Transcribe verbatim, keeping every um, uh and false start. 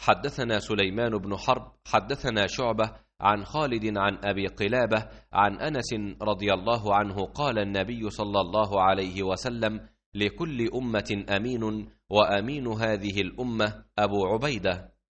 حدثنا سليمان بن حرب حدثنا شعبة عن خالد عن أبي قلابة عن أنس رضي الله عنه قال النبي صلى الله عليه وسلم: لكل أمة أمين، وأمين هذه الأمة أبو عبيدة.